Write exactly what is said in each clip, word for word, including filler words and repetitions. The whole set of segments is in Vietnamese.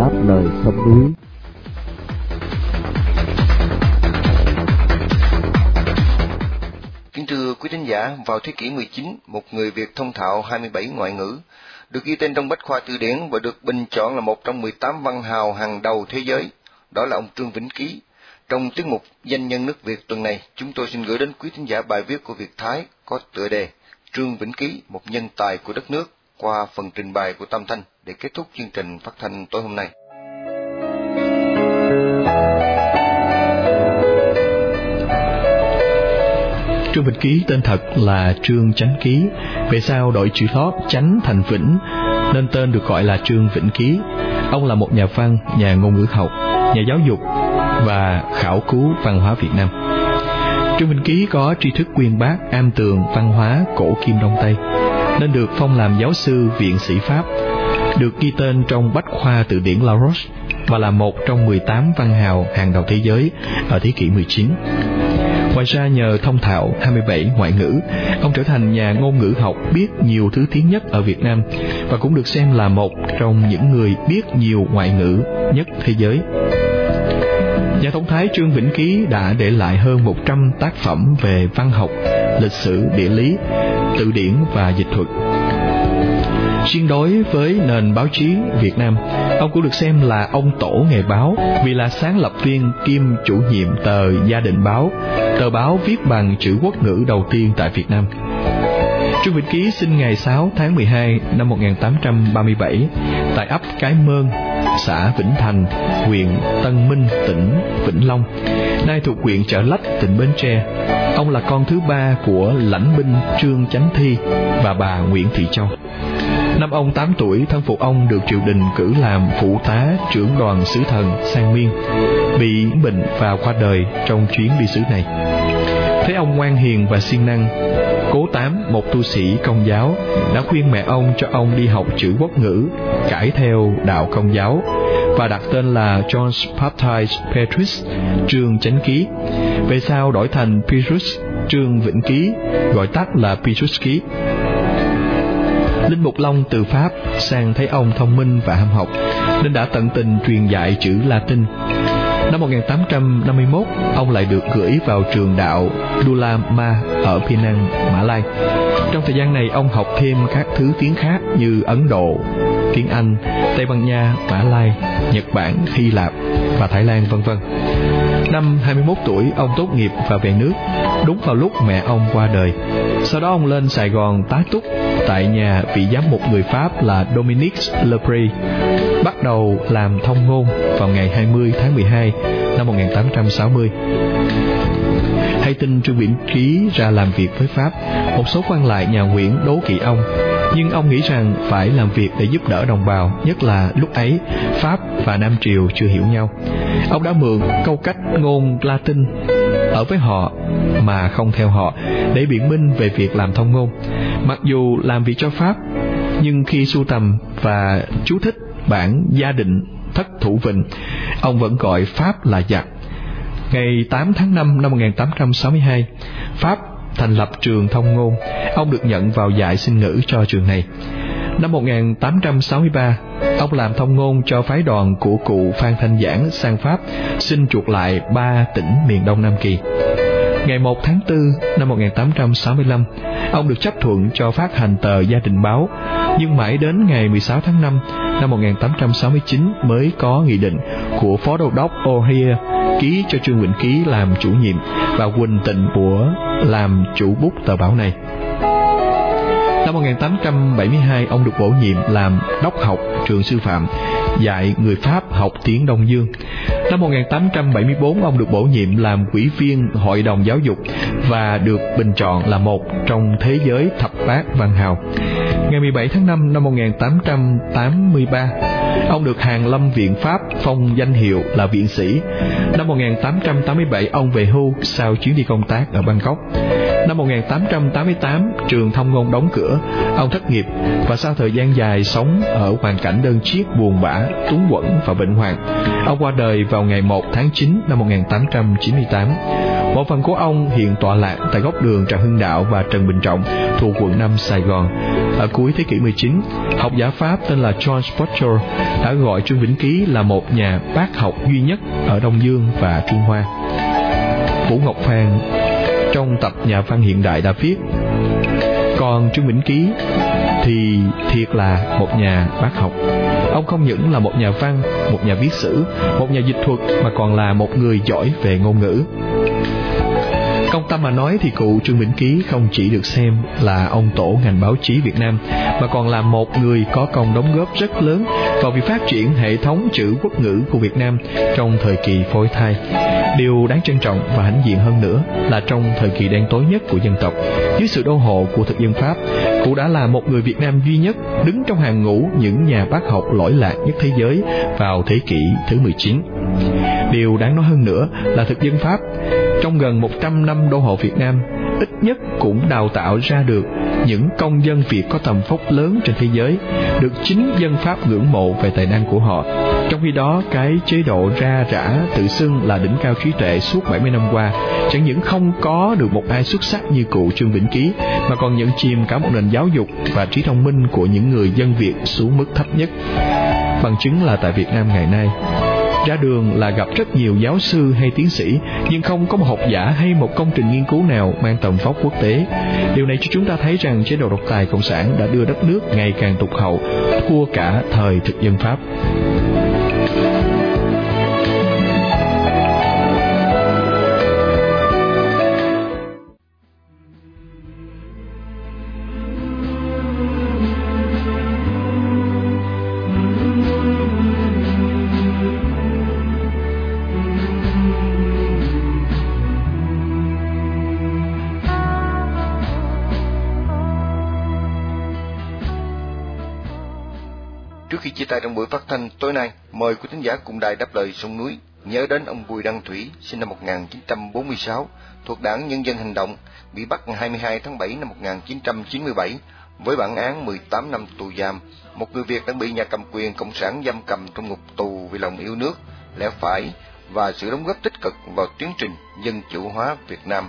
đáp lời sông núi. Kính thưa quý thính giả, vào thế kỷ mười chín, một người Việt thông thạo hai mươi bảy ngoại ngữ, được ghi tên trong Bách khoa Từ điển và được bình chọn là một trong mười tám văn hào hàng đầu thế giới. Đó là ông Trương Vĩnh Ký. Trong tiết mục Danh nhân nước Việt tuần này, chúng tôi xin gửi đến quý thính giả bài viết của Việt Thái có tựa đề Trương Vĩnh Ký, một nhân tài của đất nước, qua phần trình bày của Tam Thanh để kết thúc chương trình phát thanh tối hôm nay. Trương Vĩnh Ký tên thật là Trương Chánh Ký, về sau đổi chữ lót Chánh thành Vĩnh, nên tên được gọi là Trương Vĩnh Ký. Ông là một nhà văn, nhà ngôn ngữ học, nhà giáo dục và khảo cứu văn hóa Việt Nam. Trương Vĩnh Ký có tri thức uyên bác, am tường văn hóa cổ kim Đông Tây, nên được phong làm giáo sư viện sĩ Pháp, được ghi tên trong Bách khoa Từ điển Larousse và là một trong mười tám văn hào hàng đầu thế giới ở thế kỷ mười chín. Ngoài ra, nhờ thông thạo hai mươi bảy ngoại ngữ, ông trở thành nhà ngôn ngữ học biết nhiều thứ tiếng nhất ở Việt Nam và cũng được xem là một trong những người biết nhiều ngoại ngữ nhất thế giới. Nhà thông thái Trương Vĩnh Ký đã để lại hơn một trăm tác phẩm về văn học, lịch sử, địa lý, từ điển và dịch thuật. Riêng đối với nền báo chí Việt Nam, ông cũng được xem là ông tổ nghề báo vì là sáng lập viên kiêm chủ nhiệm tờ Gia Định Báo, tờ báo viết bằng chữ quốc ngữ đầu tiên tại Việt Nam. Trương Vĩnh Ký sinh ngày sáu tháng mười hai năm một nghìn tám trăm ba mươi bảy tại ấp Cái Mơn, xã Vĩnh Thành, huyện Tân Minh, tỉnh Vĩnh Long, nay thuộc huyện Chợ Lách, tỉnh Bến Tre. Ông là con thứ ba của lãnh binh Trương Chánh Thi và bà Nguyễn Thị Châu. Năm ông tám tuổi, thân phụ ông được triều đình cử làm phụ tá trưởng đoàn sứ thần sang Miên, bị bệnh và qua đời trong chuyến đi sứ này. Thấy ông ngoan hiền và siêng năng, Cố Tám, một tu sĩ Công giáo, đã khuyên mẹ ông cho ông đi học chữ quốc ngữ, cải theo đạo Công giáo, và đặt tên là John Baptist Petrus Trương Chánh Ký. Về sau đổi thành Petrus Trương Vĩnh Ký, gọi tắt là Petrus Ký. Linh Mục Long từ Pháp sang thấy ông thông minh và ham học, nên đã tận tình truyền dạy chữ Latin. Năm một nghìn tám trăm năm mươi mốt, ông lại được gửi vào trường đạo Dula Ma ở Penang, Mã Lai. Trong thời gian này, ông học thêm các thứ tiếng khác như Ấn Độ, tiếng Anh, Tây Ban Nha, Mã Lai, Nhật Bản, Hy Lạp và Thái Lan, vân vân. Năm hai mươi mốt tuổi, ông tốt nghiệp và về nước, đúng vào lúc mẹ ông qua đời. Sau đó ông lên Sài Gòn tá túc tại nhà vị giám mục người Pháp là Dominique Lepre, bắt đầu làm thông ngôn vào ngày hai mươi tháng mười hai năm một nghìn tám trăm sáu mươi. Hay tin Trương Vĩnh Ký ra làm việc với Pháp, một số quan lại nhà Nguyễn đố kỵ ông, nhưng ông nghĩ rằng phải làm việc để giúp đỡ đồng bào, nhất là lúc ấy Pháp và Nam Triều chưa hiểu nhau. Ông đã mượn câu cách ngôn Latin ở với họ mà không theo họ để biện minh về việc làm thông ngôn. Mặc dù làm việc cho Pháp, nhưng khi sưu tầm và chú thích bản Gia Định Thất Thủ Vịnh, ông vẫn gọi Pháp là giặc. Ngày tám tháng năm năm một nghìn tám trăm sáu mươi hai, Pháp thành lập trường thông ngôn. Ông được nhận vào dạy sinh ngữ cho trường này. Năm một nghìn tám trăm sáu mươi ba, ông làm thông ngôn cho phái đoàn của cụ Phan Thanh Giảng sang Pháp, xin chuộc lại ba tỉnh miền Đông Nam Kỳ. Ngày một tháng tư năm một nghìn tám trăm sáu mươi lăm, ông được chấp thuận cho phát hành tờ Gia Định Báo, nhưng mãi đến ngày mười sáu tháng năm năm một nghìn tám trăm sáu mươi chín mới có nghị định của Phó Đô đốc O'Hare ký cho Trương Vĩnh Ký làm chủ nhiệm và Quỳnh Tịnh của làm chủ bút tờ báo này. Năm một nghìn tám trăm bảy mươi hai, ông được bổ nhiệm làm đốc học trường sư phạm, dạy người Pháp học tiếng Đông Dương. Năm một nghìn tám trăm bảy mươi tư, ông được bổ nhiệm làm ủy viên Hội đồng Giáo dục và được bình chọn là một trong thế giới thập bát văn hào. Ngày mười bảy tháng năm năm một nghìn tám trăm tám mươi ba, ông được Hàn Lâm Viện Pháp phong danh hiệu là viện sĩ. Năm một nghìn tám trăm tám mươi bảy, ông về hưu sau chuyến đi công tác ở Bangkok. Năm một nghìn tám trăm tám mươi tám, trường thông ngôn đóng cửa, ông thất nghiệp và sau thời gian dài sống ở hoàn cảnh đơn chiếc buồn bã, túng quẫn và bệnh hoạn, ông qua đời vào ngày một tháng chín năm một nghìn tám trăm chín mươi tám. Bộ phận của ông hiện tọa lạc tại góc đường Trần Hưng Đạo và Trần Bình Trọng thuộc quận năm Sài Gòn. Ở cuối thế kỷ mười chín, học giả Pháp tên là John Spotcher đã gọi Trương Vĩnh Ký là một nhà bác học duy nhất ở Đông Dương và Trung Hoa. Vũ Ngọc Phàn trong tập Nhà văn hiện đại đã viết: còn Trương Vĩnh Ký thì thiệt là một nhà bác học. Ông không những là một nhà văn, một nhà viết sử, một nhà dịch thuật, mà còn là một người giỏi về ngôn ngữ. Công tâm mà nói thì cụ Trương Vĩnh Ký không chỉ được xem là ông tổ ngành báo chí Việt Nam, mà còn là một người có công đóng góp rất lớn vào việc phát triển hệ thống chữ quốc ngữ của Việt Nam trong thời kỳ phôi thai. Điều đáng trân trọng và hãnh diện hơn nữa là trong thời kỳ đen tối nhất của dân tộc, dưới sự đô hộ của thực dân Pháp, cụ đã là một người Việt Nam duy nhất đứng trong hàng ngũ những nhà bác học lỗi lạc nhất thế giới vào thế kỷ thứ mười chín. Điều đáng nói hơn nữa là thực dân Pháp trong gần một trăm năm đô hộ Việt Nam ít nhất cũng đào tạo ra được những công dân Việt có tầm vóc lớn trên thế giới, được chính dân Pháp ngưỡng mộ về tài năng của họ. Trong khi đó, cái chế độ ra rã tự xưng là đỉnh cao trí tuệ suốt bảy mươi năm qua chẳng những không có được một ai xuất sắc như cụ Trương Vĩnh Ký, mà còn nhận chìm cả một nền giáo dục và trí thông minh của những người dân Việt xuống mức thấp nhất. Bằng chứng là tại Việt Nam ngày nay, ra đường là gặp rất nhiều giáo sư hay tiến sĩ, nhưng không có một học giả hay một công trình nghiên cứu nào mang tầm vóc quốc tế. Điều này cho chúng ta thấy rằng chế độ độc tài cộng sản đã đưa đất nước ngày càng tụt hậu, thua cả thời thực dân Pháp. Trước khi chia tay trong buổi phát thanh tối nay, mời quý thính giả cùng đài Đáp Lời Sông Núi nhớ đến ông Bùi Đăng Thủy, sinh năm một nghìn chín trăm bốn mươi sáu, thuộc Đảng Nhân dân Hành động, bị bắt ngày hai mươi hai tháng bảy năm một nghìn chín trăm chín mươi bảy với bản án mười tám năm tù giam. Một người Việt đang bị nhà cầm quyền cộng sản giam cầm trong ngục tù vì lòng yêu nước, lẽ phải và sự đóng góp tích cực vào tiến trình dân chủ hóa Việt Nam.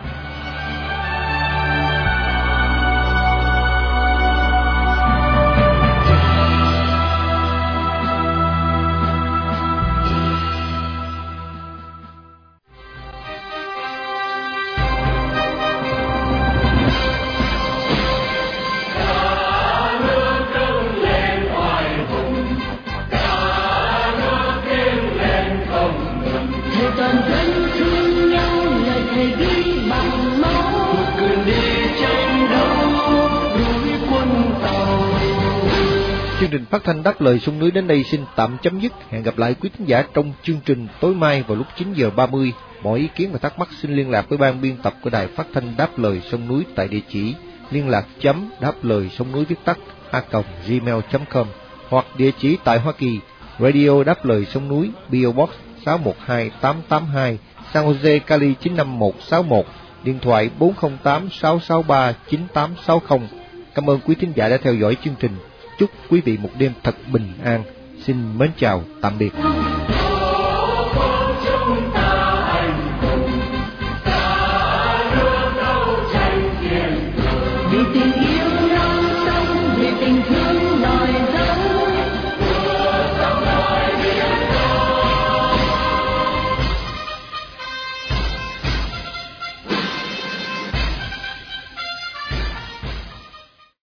Chương trình phát thanh Đáp Lời Sông Núi đến đây xin tạm chấm dứt. Hẹn gặp lại quý thính giả trong chương trình tối mai vào lúc chín giờ ba mươi. Mọi ý kiến và thắc mắc xin liên lạc với ban biên tập của đài phát thanh Đáp Lời Sông Núi tại địa chỉ liên lạc chấm đáp lời sông núi viết tắt a còng gmail chấm com, hoặc địa chỉ tại Hoa Kỳ, Radio Đáp Lời Sông Núi, pê ô Box sáu một hai tám tám hai, San Jose, Cali chín năm một sáu một, điện thoại bốn không tám sáu sáu ba chín tám sáu không. Cảm ơn quý thính giả đã theo dõi chương trình. Chúc quý vị một đêm thật bình an. Xin mến chào, tạm biệt.